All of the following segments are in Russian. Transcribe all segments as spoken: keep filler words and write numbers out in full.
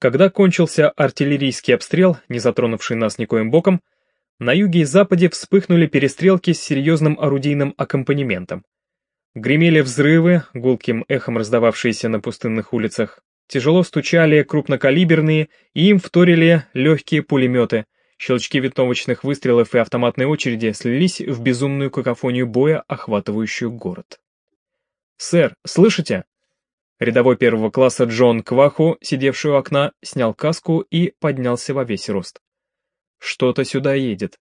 Когда кончился артиллерийский обстрел, не затронувший нас никоим боком, на юге и западе вспыхнули перестрелки с серьезным орудийным аккомпанементом. Гремели взрывы, гулким эхом раздававшиеся на пустынных улицах, тяжело стучали крупнокалиберные, и им вторили легкие пулеметы, щелчки винтовочных выстрелов и автоматной очереди слились в безумную какофонию боя, охватывающую город. «Сэр, слышите?» Рядовой первого класса Джон Кваху, сидевший у окна, снял каску и поднялся во весь рост. «Что-то сюда едет».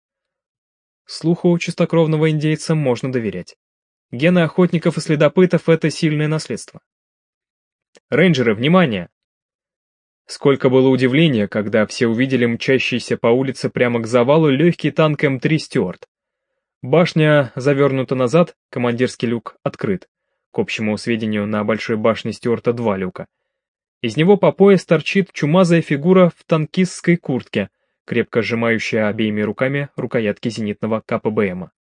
Слуху чистокровного индейца можно доверять. Гены охотников и следопытов — это сильное наследство. «Рейнджеры, внимание!» Сколько было удивления, когда все увидели мчащийся по улице прямо к завалу легкий танк эм три Стюарт. Башня завернута назад, командирский люк открыт. К общему сведению, на большой башне Стюарта два люка. Из него по пояс торчит чумазая фигура в танкистской куртке, крепко сжимающая обеими руками рукоятки зенитного ка пэ бэ эма.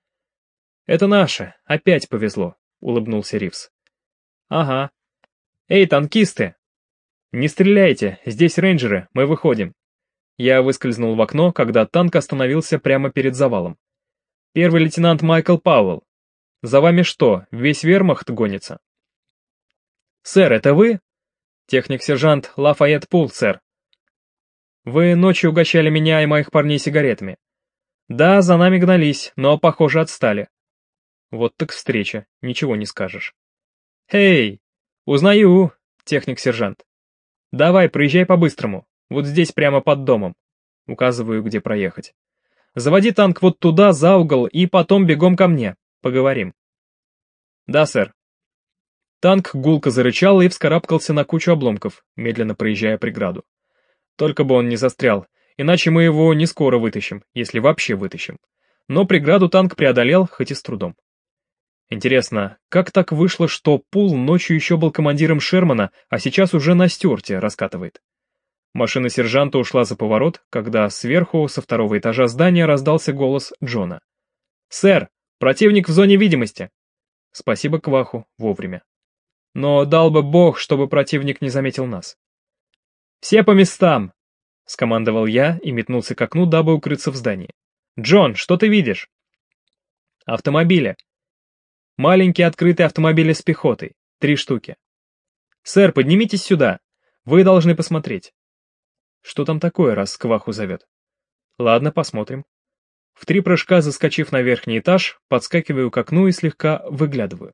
«Это наше, опять повезло», — улыбнулся Ривз. «Ага. Эй, танкисты! Не стреляйте, здесь рейнджеры, мы выходим». Я выскользнул в окно, когда танк остановился прямо перед завалом. «Первый лейтенант Майкл Пауэлл. За вами что, весь вермахт гонится?» «Сэр, это вы?» «Техник-сержант Лафайет Пул, сэр». «Вы ночью угощали меня и моих парней сигаретами». «Да, за нами гнались, но, похоже, отстали». «Вот так встреча, ничего не скажешь». «Эй, узнаю, техник-сержант. Давай, проезжай по-быстрому, вот здесь прямо под домом». Указываю, где проехать. «Заводи танк вот туда, за угол, и потом бегом ко мне. Поговорим». «Да, сэр». Танк гулко зарычал и вскарабкался на кучу обломков, медленно проезжая преграду. Только бы он не застрял, иначе мы его не скоро вытащим, если вообще вытащим. Но преграду танк преодолел, хоть и с трудом. Интересно, как так вышло, что Пул ночью еще был командиром Шермана, а сейчас уже на Стюарте раскатывает? Машина сержанта ушла за поворот, когда сверху, со второго этажа здания, раздался голос Джона. «Сэр, противник в зоне видимости!» Спасибо Кваху, вовремя. Но дал бы бог, чтобы противник не заметил нас. «Все по местам!» — скомандовал я и метнулся к окну, дабы укрыться в здании. «Джон, что ты видишь?» «Автомобили. Маленькие открытые автомобили с пехотой. Три штуки. Сэр, поднимитесь сюда. Вы должны посмотреть». Что там такое, раз Кваху зовет? Ладно, посмотрим. В три прыжка, заскочив на верхний этаж, подскакиваю к окну и слегка выглядываю.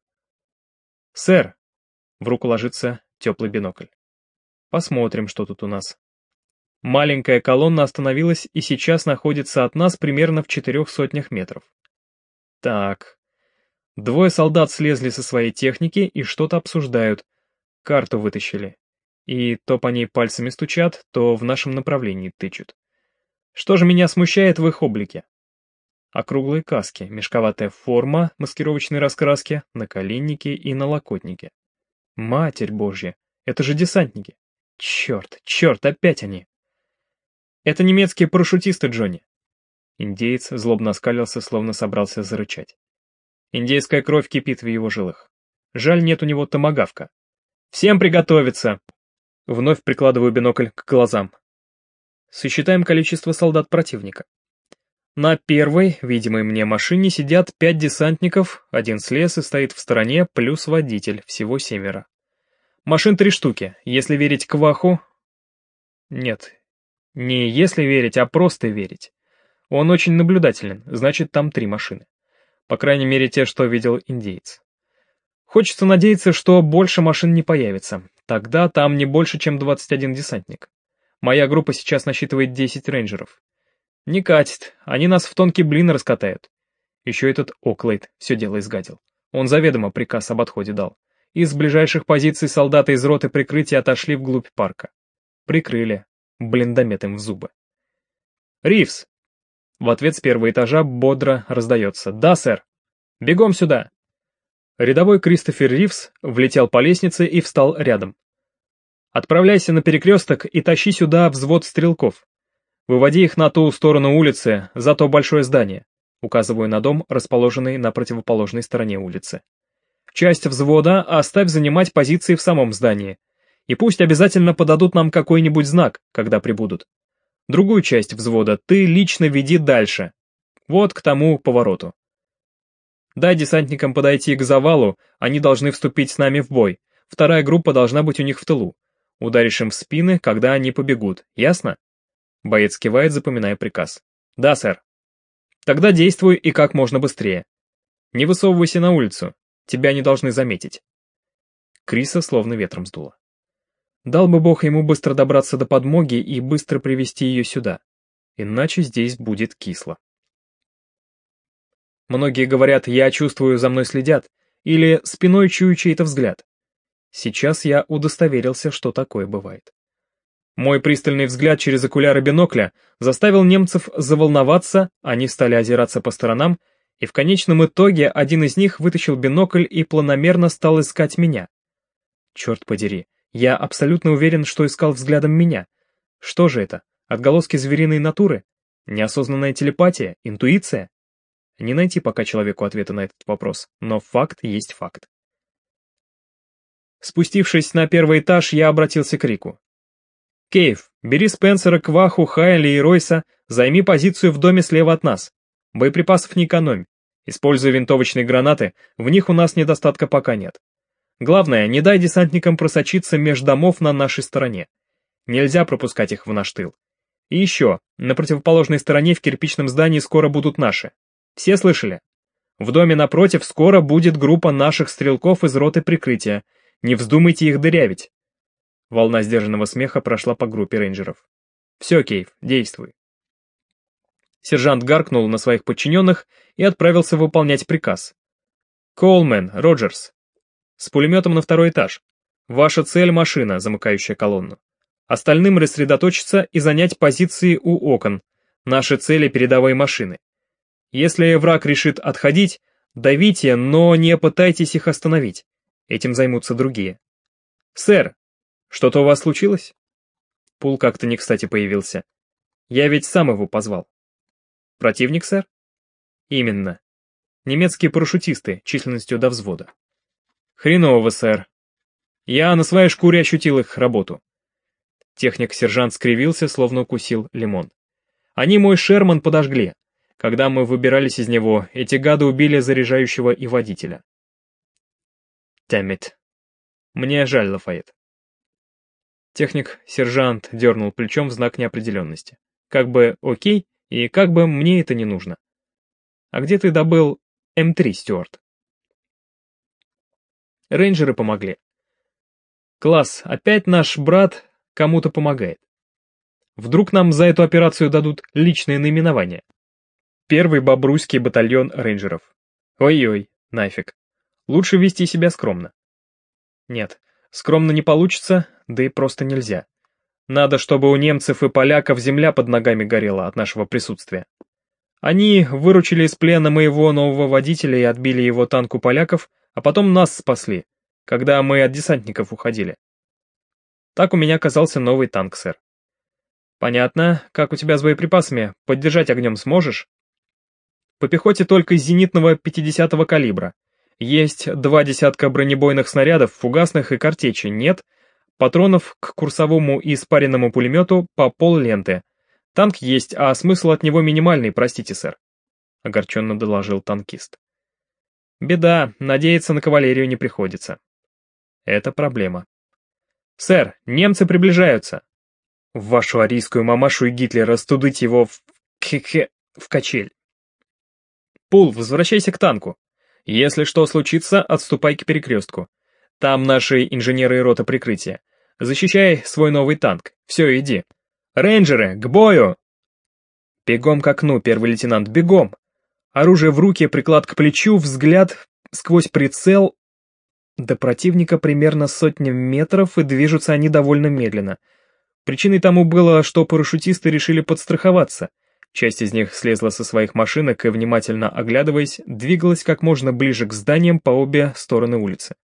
«Сэр!» В руку ложится теплый бинокль. Посмотрим, что тут у нас. Маленькая колонна остановилась и сейчас находится от нас примерно в четырех сотнях метров. Так. Двое солдат слезли со своей техники и что-то обсуждают. Карту вытащили. И то по ней пальцами стучат, то в нашем направлении тычут. Что же меня смущает в их облике? Округлые каски, мешковатая форма маскировочной раскраски, наколенники и налокотники. Матерь Божья, это же десантники. Черт, черт, опять они. Это немецкие парашютисты, Джонни. Индеец злобно оскалился, словно собрался зарычать. Индейская кровь кипит в его жилах. Жаль, нет у него томагавка. Всем приготовиться! Вновь прикладываю бинокль к глазам. Сосчитаем количество солдат противника. На первой, видимой мне машине, сидят пять десантников, один слез и стоит в стороне, плюс водитель, всего семеро. Машин три штуки, если верить Кваху... Нет, не если верить, а просто верить. Он очень наблюдателен, значит, там три машины. По крайней мере, те, что видел индеец. Хочется надеяться, что больше машин не появится. Тогда там не больше, чем двадцать один десантник. Моя группа сейчас насчитывает десять рейнджеров. Не катит, они нас в тонкий блин раскатают. Еще этот Оклейд все дело изгадил. Он заведомо приказ об отходе дал. Из ближайших позиций солдаты из роты прикрытия отошли вглубь парка. Прикрыли. Блиндомет им в зубы. «Ривз!» В ответ с первого этажа бодро раздается. «Да, сэр! Бегом сюда!» Рядовой Кристофер Ривз влетел по лестнице и встал рядом. «Отправляйся на перекресток и тащи сюда взвод стрелков. Выводи их на ту сторону улицы, за то большое здание», указываю на дом, расположенный на противоположной стороне улицы. «Часть взвода оставь занимать позиции в самом здании. И пусть обязательно подадут нам какой-нибудь знак, когда прибудут. Другую часть взвода ты лично веди дальше. Вот к тому повороту. Дай десантникам подойти к завалу, они должны вступить с нами в бой. Вторая группа должна быть у них в тылу. Ударишь им в спины, когда они побегут, ясно? Боец кивает, запоминая приказ. Да, сэр. Тогда действуй и как можно быстрее. Не высовывайся на улицу, тебя не должны заметить. Криса словно ветром сдуло. Дал бы Бог ему быстро добраться до подмоги и быстро привести ее сюда. Иначе здесь будет кисло. Многие говорят, я чувствую, за мной следят, или спиной чую чей-то взгляд. Сейчас я удостоверился, что такое бывает. Мой пристальный взгляд через окуляры бинокля заставил немцев заволноваться, они стали озираться по сторонам, и в конечном итоге один из них вытащил бинокль и планомерно стал искать меня. Черт подери, я абсолютно уверен, что искал взглядом меня. Что же это? Отголоски звериной натуры? Неосознанная телепатия? Интуиция? Не найти пока человеку ответа на этот вопрос, но факт есть факт. Спустившись на первый этаж, я обратился к Рику. «Кейв, бери Спенсера, Кваху, Хайли и Ройса, займи позицию в доме слева от нас. Боеприпасов не экономь. Используя винтовочные гранаты, в них у нас недостатка пока нет. Главное, не дай десантникам просочиться меж домов на нашей стороне. Нельзя пропускать их в наш тыл. И еще, на противоположной стороне в кирпичном здании скоро будут наши. Все слышали? В доме напротив скоро будет группа наших стрелков из роты прикрытия. Не вздумайте их дырявить». Волна сдержанного смеха прошла по группе рейнджеров. «Все, Кейв, действуй». Сержант гаркнул на своих подчиненных и отправился выполнять приказ. «Коулмен, Роджерс, с пулеметом на второй этаж. Ваша цель — машина, замыкающая колонну. Остальным рассредоточиться и занять позиции у окон. Наши цели — передовые машины. Если враг решит отходить, давите, но не пытайтесь их остановить. Этим займутся другие. Сэр, что-то у вас случилось?» Пул как-то не кстати появился. Я ведь сам его позвал. «Противник, сэр?» «Именно. Немецкие парашютисты, численностью до взвода». «Хреново, сэр. Я на своей шкуре ощутил их работу». Техник-сержант скривился, словно укусил лимон. «Они мой Шерман подожгли. Когда мы выбирались из него, эти гады убили заряжающего и водителя». «Даммит. Мне жаль, Лафайет». Техник-сержант дернул плечом в знак неопределенности. Как бы окей, и как бы мне это не нужно. «А где ты добыл эм три, Стюарт?» Рейнджеры помогли. «Класс, опять наш брат кому-то помогает. Вдруг нам за эту операцию дадут личное наименование? Первый бобруйский батальон рейнджеров. Ой-ой, нафиг. Лучше вести себя скромно». Нет, скромно не получится, да и просто нельзя. Надо, чтобы у немцев и поляков земля под ногами горела от нашего присутствия. Они выручили из плена моего нового водителя и отбили его танк у поляков, а потом нас спасли, когда мы от десантников уходили. Так у меня оказался новый танк, сэр. Понятно, как у тебя с боеприпасами, поддержать огнем сможешь? По пехоте только из зенитного пятидесятого калибра. Есть два десятка бронебойных снарядов, фугасных и картечи, нет. Патронов к курсовому и спаренному пулемету по полленты. Танк есть, а смысл от него минимальный, простите, сэр. Огорченно доложил танкист. Беда, надеяться на кавалерию не приходится. Это проблема. Сэр, немцы приближаются. В вашу арийскую мамашу и Гитлера студыть его в... К-к... в качель. Пул, возвращайся к танку. Если что случится, отступай к перекрестку. Там наши инженеры и рота прикрытия. Защищай свой новый танк. Все, иди. Рейнджеры, к бою! Бегом к окну, первый лейтенант, бегом! Оружие в руки, приклад к плечу, взгляд сквозь прицел. До противника примерно сотня метров, и движутся они довольно медленно. Причиной тому было, что парашютисты решили подстраховаться. Часть из них слезла со своих машинок и, внимательно оглядываясь, двигалась как можно ближе к зданиям по обе стороны улицы.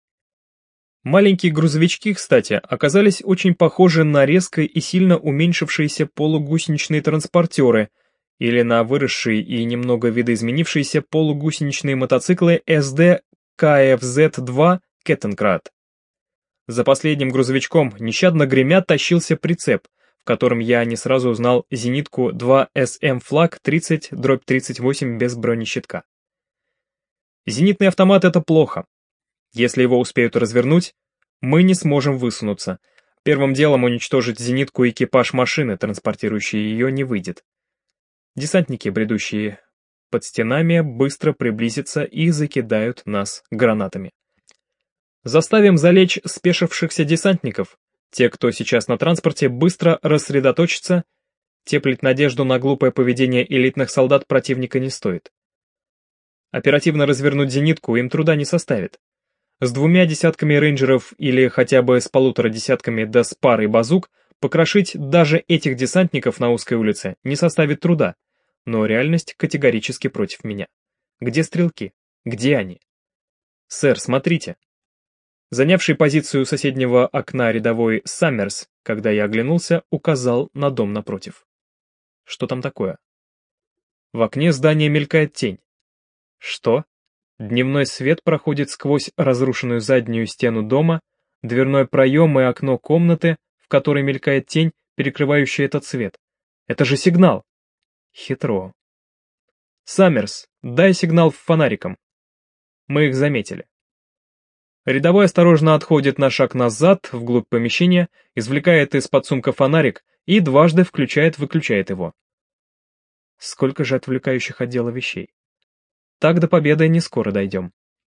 Маленькие грузовички, кстати, оказались очень похожи на резко и сильно уменьшившиеся полугусеничные транспортеры или на выросшие и немного видоизменившиеся полугусеничные мотоциклы эс дэ ка эф зет два Кеттенкрат. За последним грузовичком нещадно гремя тащился прицеп, в котором я не сразу узнал зенитку два эс эм флаг тридцать тридцать восемь без бронещитка. Зенитный автомат — это плохо. Если его успеют развернуть, мы не сможем высунуться. Первым делом уничтожить зенитку и экипаж машины, транспортирующей ее, не выйдет. Десантники, бредущие под стенами, быстро приблизятся и закидают нас гранатами. Заставим залечь спешившихся десантников. Те, кто сейчас на транспорте, быстро рассредоточатся. Теплить надежду на глупое поведение элитных солдат противника не стоит. Оперативно развернуть зенитку им труда не составит. С двумя десятками рейнджеров или хотя бы с полутора десятками да с парой базук покрошить даже этих десантников на узкой улице не составит труда, но реальность категорически против меня. Где стрелки? Где они? Сэр, смотрите. Занявший позицию соседнего окна рядовой Саммерс, когда я оглянулся, указал на дом напротив. Что там такое? В окне здания мелькает тень. Что? Дневной свет проходит сквозь разрушенную заднюю стену дома, дверной проем и окно комнаты, в которой мелькает тень, перекрывающая этот свет. Это же сигнал. Хитро. Саммерс, дай сигнал фонариком. Мы их заметили. Рядовой осторожно отходит на шаг назад, вглубь помещения, извлекает из-под сумка фонарик и дважды включает-выключает его. Сколько же отвлекающих от дела вещей. Так до победы не скоро дойдем.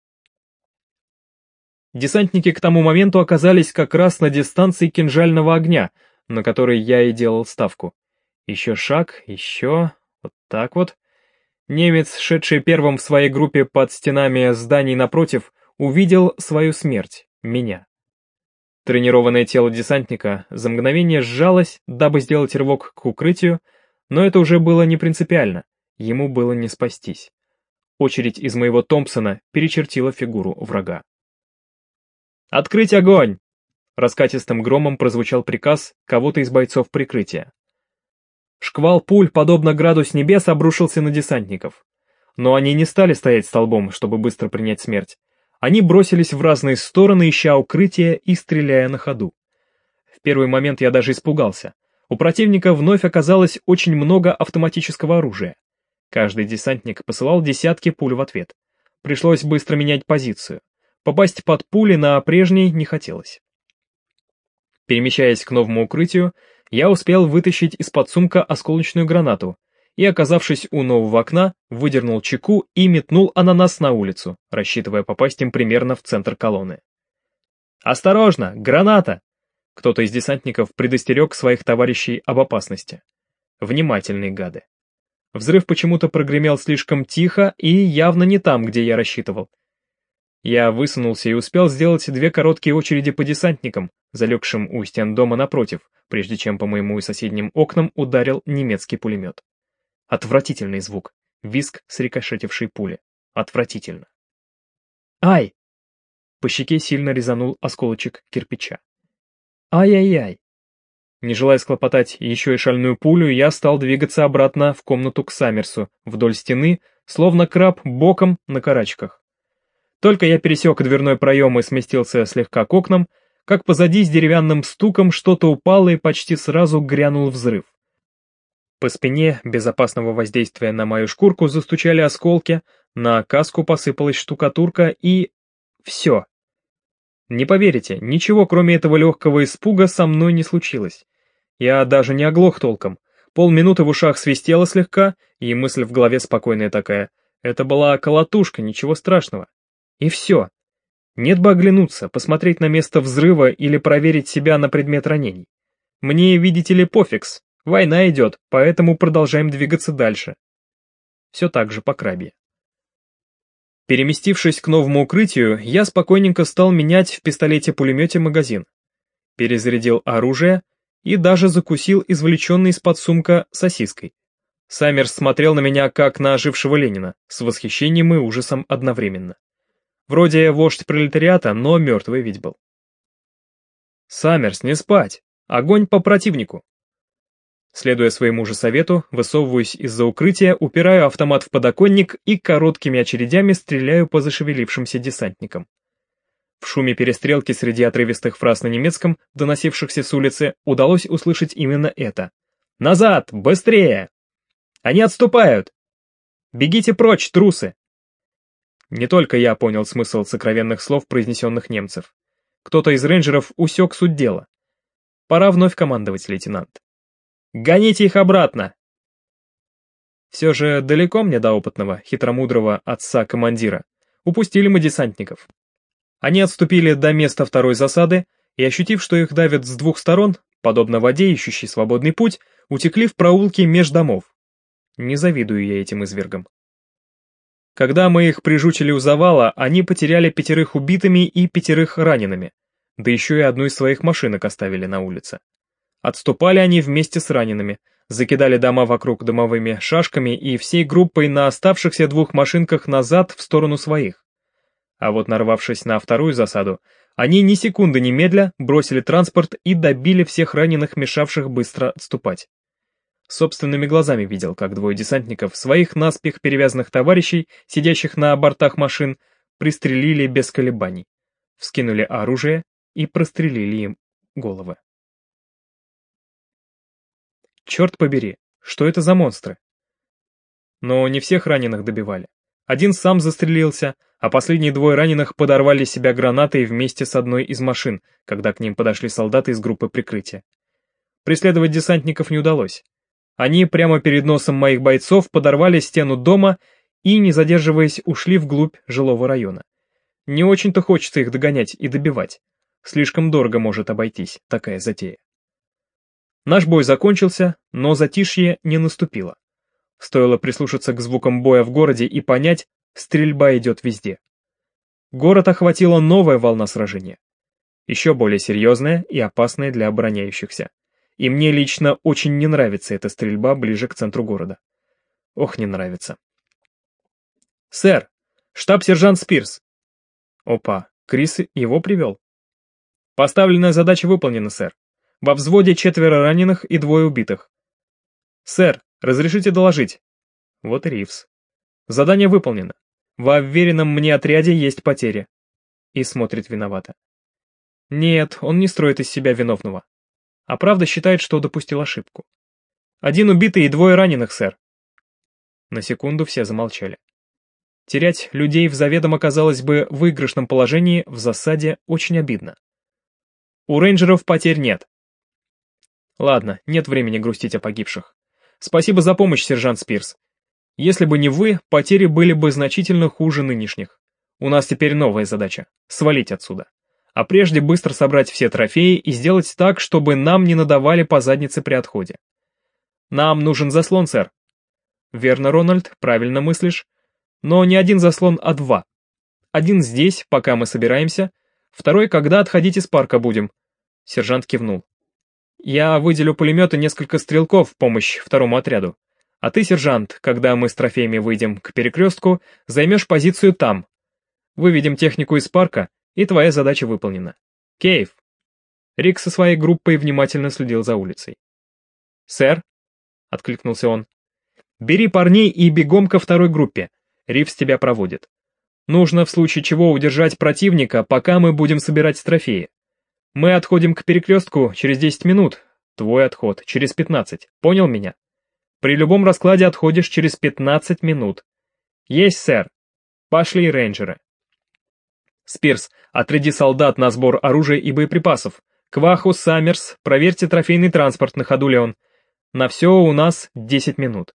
Десантники к тому моменту оказались как раз на дистанции кинжального огня, на который я и делал ставку. Еще шаг, еще, вот так вот. Немец, шедший первым в своей группе под стенами зданий напротив, увидел свою смерть, меня. Тренированное тело десантника за мгновение сжалось, дабы сделать рывок к укрытию, но это уже было не принципиально, ему было не спастись. Очередь из моего Томпсона перечертила фигуру врага. «Открыть огонь!» Раскатистым громом прозвучал приказ кого-то из бойцов прикрытия. Шквал пуль, подобно граду с небес, обрушился на десантников. Но они не стали стоять столбом, чтобы быстро принять смерть. Они бросились в разные стороны, ища укрытия и стреляя на ходу. В первый момент я даже испугался. У противника вновь оказалось очень много автоматического оружия. Каждый десантник посылал десятки пуль в ответ. Пришлось быстро менять позицию. Попасть под пули на прежней не хотелось. Перемещаясь к новому укрытию, я успел вытащить из-под сумка осколочную гранату и, оказавшись у нового окна, выдернул чеку и метнул ананас на улицу, рассчитывая попасть им примерно в центр колонны. «Осторожно! Граната!» Кто-то из десантников предостерег своих товарищей об опасности. Внимательные гады. Взрыв почему-то прогремел слишком тихо и явно не там, где я рассчитывал. Я высунулся и успел сделать две короткие очереди по десантникам, залегшим у стен дома напротив, прежде чем по моему и соседним окнам ударил немецкий пулемет. Отвратительный звук, визг срикошетившей пули. Отвратительно. «Ай!» По щеке сильно резанул осколочек кирпича. «Ай-яй-яй!» Не желая схлопотать еще и шальную пулю, я стал двигаться обратно в комнату к Саммерсу, вдоль стены, словно краб боком на карачках. Только я пересек дверной проем и сместился слегка к окнам, как позади с деревянным стуком что-то упало и почти сразу грянул взрыв. По спине, без опасного воздействия на мою шкурку, застучали осколки, на каску посыпалась штукатурка и... все. Не поверите, ничего кроме этого легкого испуга со мной не случилось. Я даже не оглох толком. Полминуты в ушах свистело слегка, и мысль в голове спокойная такая. Это была колотушка, ничего страшного. И все. Нет бы оглянуться, посмотреть на место взрыва или проверить себя на предмет ранений. Мне, видите ли, пофигс. Война идет, поэтому продолжаем двигаться дальше. Все так же по крабе. Переместившись к новому укрытию, я спокойненько стал менять в пистолете-пулемете магазин. Перезарядил оружие и даже закусил извлеченный из-под сумка сосиской. Саммерс смотрел на меня как на ожившего Ленина, с восхищением и ужасом одновременно. Вроде вождь пролетариата, но мертвый ведь был. «Саммерс, не спать! Огонь по противнику!» Следуя своему же совету, высовываюсь из-за укрытия, упираю автомат в подоконник и короткими очередями стреляю по зашевелившимся десантникам. В шуме перестрелки среди отрывистых фраз на немецком, доносившихся с улицы, удалось услышать именно это. «Назад! Быстрее! Они отступают! Бегите прочь, трусы!» Не только я понял смысл сокровенных слов, произнесенных немцев. Кто-то из рейнджеров усек суть дела. Пора вновь командовать, лейтенант. «Гоните их обратно!» Все же далеко мне до опытного, хитромудрого отца-командира. Упустили мы десантников. Они отступили до места второй засады и, ощутив, что их давят с двух сторон, подобно воде, ищущей свободный путь, утекли в проулки меж домов. Не завидую я этим извергам. Когда мы их прижучили у завала, они потеряли пятерых убитыми и пятерых ранеными, да еще и одну из своих машинок оставили на улице. Отступали они вместе с ранеными, закидали дома вокруг дымовыми шашками и всей группой на оставшихся двух машинках назад в сторону своих. А вот нарвавшись на вторую засаду, они ни секунды немедля бросили транспорт и добили всех раненых, мешавших быстро отступать. Собственными глазами видел, как двое десантников своих наспех перевязанных товарищей, сидящих на бортах машин, пристрелили без колебаний, вскинули оружие и прострелили им головы. Черт побери, что это за монстры? Но не всех раненых добивали. Один сам застрелился, а последние двое раненых подорвали себя гранатой вместе с одной из машин, когда к ним подошли солдаты из группы прикрытия. Преследовать десантников не удалось. Они прямо перед носом моих бойцов подорвали стену дома и, не задерживаясь, ушли вглубь жилого района. Не очень-то хочется их догонять и добивать. Слишком дорого может обойтись такая затея. Наш бой закончился, но затишье не наступило. Стоило прислушаться к звукам боя в городе и понять, стрельба идет везде. Город охватила новая волна сражения. Еще более серьезная и опасная для обороняющихся. И мне лично очень не нравится эта стрельба ближе к центру города. Ох, не нравится. «Сэр, штаб-сержант Спирс». Опа, Крис его привел. «Поставленная задача выполнена, сэр. Во взводе четверо раненых и двое убитых». «Сэр, разрешите доложить?» Вот и Ривз. «Задание выполнено. Во вверенном мне отряде есть потери». И смотрит виновато. Нет, он не строит из себя виновного. А правда считает, что допустил ошибку. «Один убитый и двое раненых, сэр». На секунду все замолчали. Терять людей в заведомо, казалось бы, выигрышном положении в засаде очень обидно. У рейнджеров потерь нет. Ладно, нет времени грустить о погибших. Спасибо за помощь, сержант Спирс. Если бы не вы, потери были бы значительно хуже нынешних. У нас теперь новая задача — свалить отсюда. А прежде быстро собрать все трофеи и сделать так, чтобы нам не надавали по заднице при отходе. Нам нужен заслон, сэр. Верно, Рональд, правильно мыслишь. Но не один заслон, а два. Один здесь, пока мы собираемся. Второй, когда отходить из парка будем. Сержант кивнул. Я выделю пулемет и несколько стрелков в помощь второму отряду. А ты, сержант, когда мы с трофеями выйдем к перекрестку, займешь позицию там. Выведем технику из парка, и твоя задача выполнена. Кейв. Рик со своей группой внимательно следил за улицей. «Сэр», — откликнулся он, — «бери парней и бегом ко второй группе. Ривз тебя проводит. Нужно в случае чего удержать противника, пока мы будем собирать трофеи. Мы отходим к перекрестку через десять минут, твой отход через пятнадцать, понял меня? При любом раскладе отходишь через пятнадцать минут. Есть, сэр. Пошли, рейнджеры. Спирс, отряди солдат на сбор оружия и боеприпасов. Кваху, Саммерс, проверьте трофейный транспорт, на ходу ли он. На все у нас десять минут.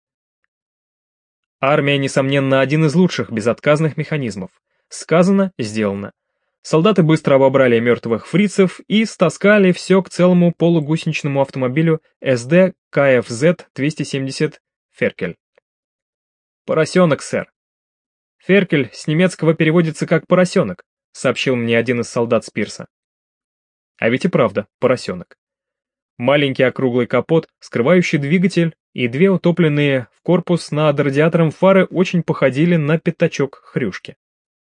Армия, несомненно, один из лучших безотказных механизмов. Сказано, сделано. Солдаты быстро обобрали мертвых фрицев и стаскали все к целому полугусеничному автомобилю эс дэ ка эф зет двести семьдесят «Феркель». «Поросенок, сэр». «Феркель» с немецкого переводится как «поросенок», сообщил мне один из солдат Спирса. А ведь и правда, поросенок. Маленький округлый капот, скрывающий двигатель, и две утопленные в корпус над радиатором фары очень походили на пятачок хрюшки.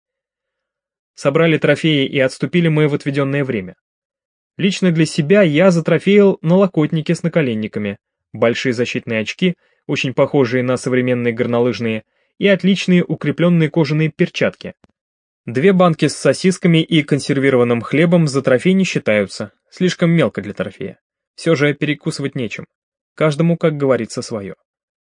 Собрали трофеи и отступили мы в отведенное время. Лично для себя я затрофеил налокотники с наколенниками, большие защитные очки, очень похожие на современные горнолыжные, и отличные укрепленные кожаные перчатки. Две банки с сосисками и консервированным хлебом за трофей не считаются, слишком мелко для трофея. Все же перекусывать нечем. Каждому, как говорится, свое.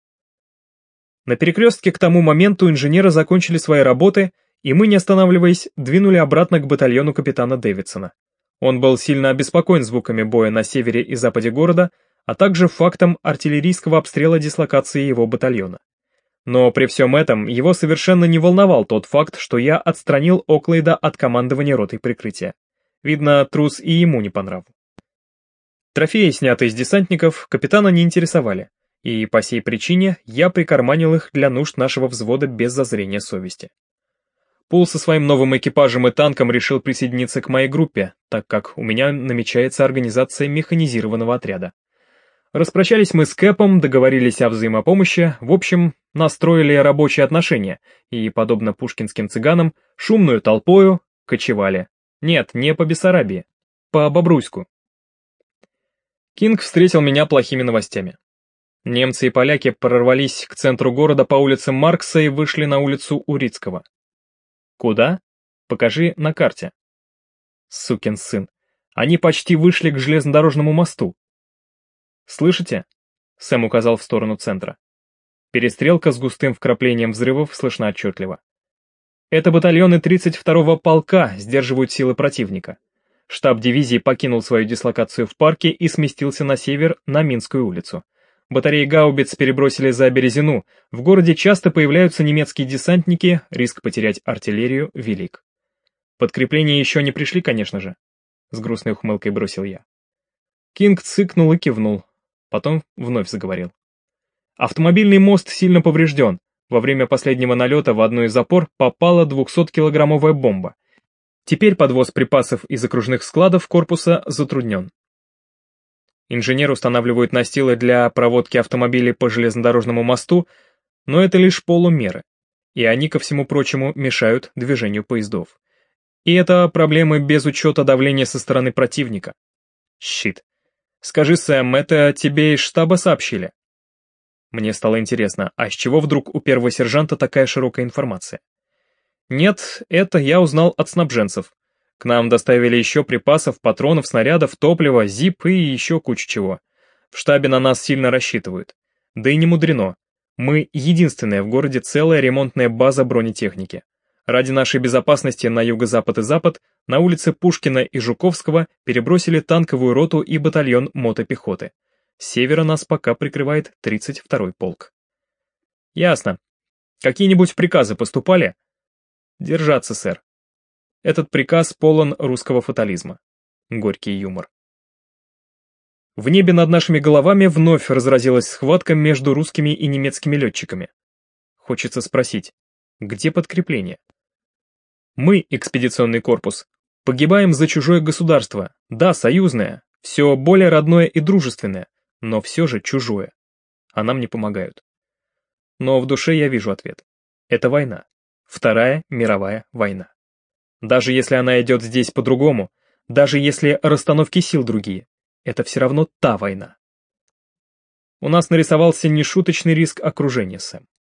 На перекрестке к тому моменту инженеры закончили свои работы, и мы, не останавливаясь, двинули обратно к батальону капитана Дэвидсона. Он был сильно обеспокоен звуками боя на севере и западе города, а также фактом артиллерийского обстрела дислокации его батальона. Но при всем этом его совершенно не волновал тот факт, что я отстранил Оклейда от командования ротой прикрытия. Видно, трус и ему не по нраву. Трофеи, снятые с десантников, капитана не интересовали, и по сей причине я прикарманил их для нужд нашего взвода без зазрения совести. Пул со своим новым экипажем и танком решил присоединиться к моей группе, так как у меня намечается организация механизированного отряда. Распрощались мы с Кэпом, договорились о взаимопомощи, в общем, настроили рабочие отношения и, подобно пушкинским цыганам, шумную толпою кочевали. Нет, не по Бессарабии, по Бобруйску. Кинг встретил меня плохими новостями. Немцы и поляки прорвались к центру города по улицам Маркса и вышли на улицу Урицкого. Куда? Покажи на карте. Сукин сын. Они почти вышли к железнодорожному мосту. «Слышите?» — Сэм указал в сторону центра. Перестрелка с густым вкраплением взрывов слышна отчетливо. Это батальоны тридцать второго полка сдерживают силы противника. Штаб дивизии покинул свою дислокацию в парке и сместился на север, на Минскую улицу. Батареи гаубиц перебросили за Березину, в городе часто появляются немецкие десантники, риск потерять артиллерию велик. Подкрепления еще не пришли, конечно же, с грустной ухмылкой бросил я. Кинг цыкнул и кивнул. Потом вновь заговорил. Автомобильный мост сильно поврежден. Во время последнего налета в одну из опор попала двухсоткилограммовая бомба. Теперь подвоз припасов из окружных складов корпуса затруднен. Инженеры устанавливают настилы для проводки автомобилей по железнодорожному мосту, но это лишь полумеры, и они, ко всему прочему, мешают движению поездов. И это проблемы без учета давления со стороны противника. Щит. Скажи, Сэм, это тебе из штаба сообщили? Мне стало интересно, а с чего вдруг у первого сержанта такая широкая информация? Нет, это я узнал от снабженцев. К нам доставили еще припасов, патронов, снарядов, топлива, зип и еще кучу чего. В штабе на нас сильно рассчитывают. Да и не мудрено. Мы единственная в городе целая ремонтная база бронетехники. Ради нашей безопасности на юго-запад и запад на улице Пушкина и Жуковского перебросили танковую роту и батальон мотопехоты. С севера нас пока прикрывает тридцать второй полк. Ясно. Какие-нибудь приказы поступали? Держаться, сэр. Этот приказ полон русского фатализма. Горький юмор. В небе над нашими головами вновь разразилась схватка между русскими и немецкими летчиками. Хочется спросить, где подкрепление? Мы, экспедиционный корпус, погибаем за чужое государство, да, союзное, все более родное и дружественное, но все же чужое. А нам не помогают. Но в душе я вижу ответ. Это война. Вторая мировая война. Даже если она идет здесь по-другому, даже если расстановки сил другие, это все равно та война. У нас нарисовался нешуточный риск окружения, Сэм.